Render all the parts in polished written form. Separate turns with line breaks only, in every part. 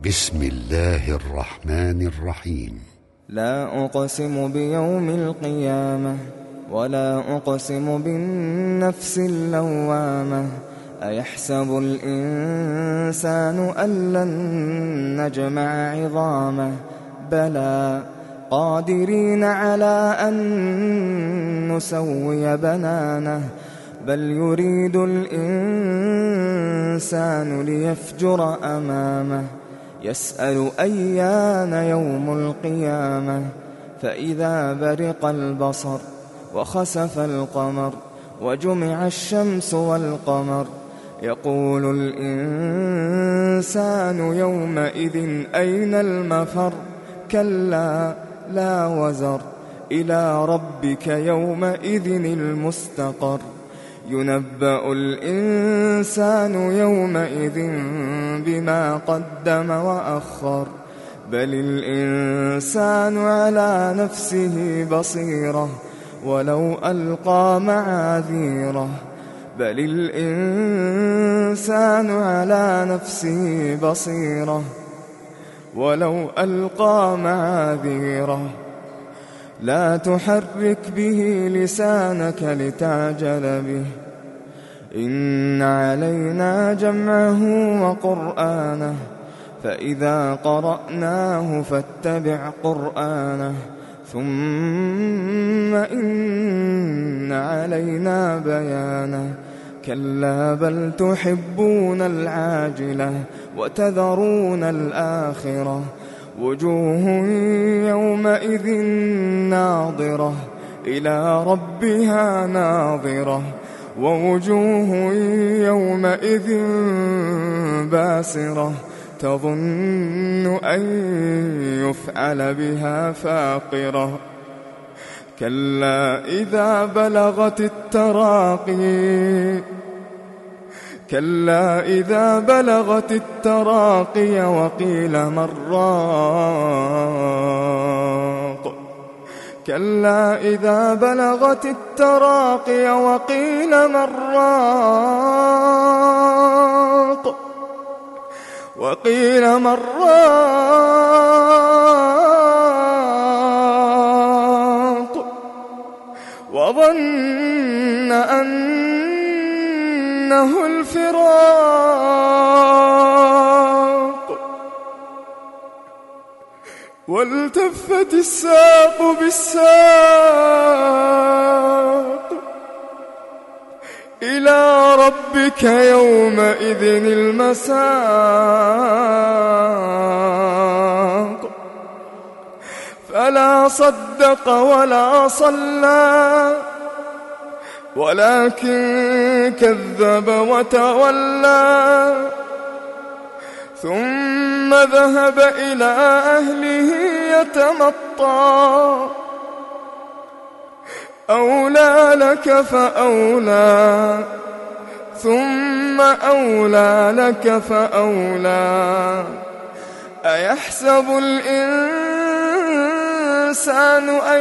بسم الله الرحمن الرحيم.
لا أقسم بيوم القيامة ولا أقسم بالنفس اللوامة أيحسب الإنسان أن لن نجمع عظامه بلى قادرين على أن نسوي بنانه بل يريد الإنسان ليفجر أمامه يسأل أيان يوم القيامة فإذا برق البصر وخسف القمر وجمع الشمس والقمر يقول الإنسان يومئذ أين المفر كلا لا وزر إلى ربك يومئذ المستقر ينبأ الإنسان يومئذ بما قدم وأخر بل الإنسان على نفسه بصيرة ولو ألقى معاذيره بل الإنسان على نفسه بصيرة ولو ألقى معاذيره لا تحرك به لسانك لتعجل به إن علينا جمعه وقرآنه فإذا قرأناه فاتبع قرآنه ثم إن علينا بيانه كلا بل تحبون العاجلة وتذرون الآخرة وجوه يومئذ ناظرة إلى ربها ناظرة ووجوه يومئذ باسرة تظن أن يفعل بها فاقرة كلا إذا بلغت التراقي كلا إذا بلغت التراقي وقيل من راق كلا إذا بلغت التراقي وقيل من راق وقيل من راق وظن أنه الفراق والتفت الساق بالساق إلى ربك يومئذ المساق فلا صدق ولا صلى ولكن كذب وتولى ثم ذهب إلى أهله يتمطى أولى لك فأولى ثم أولى لك فأولى أيحسب الإنسان أن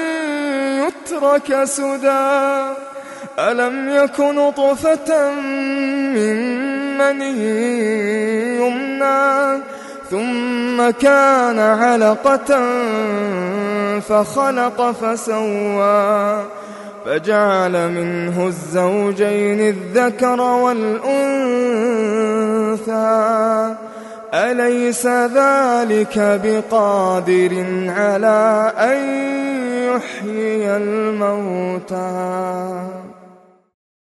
يترك سدى ألم يكن نطفة من مني يمنى ثم كان علقة فخلق فسوى فجعل منه الزوجين الذكر والأنثى أليس ذلك بقادر على أن يحيي الموتى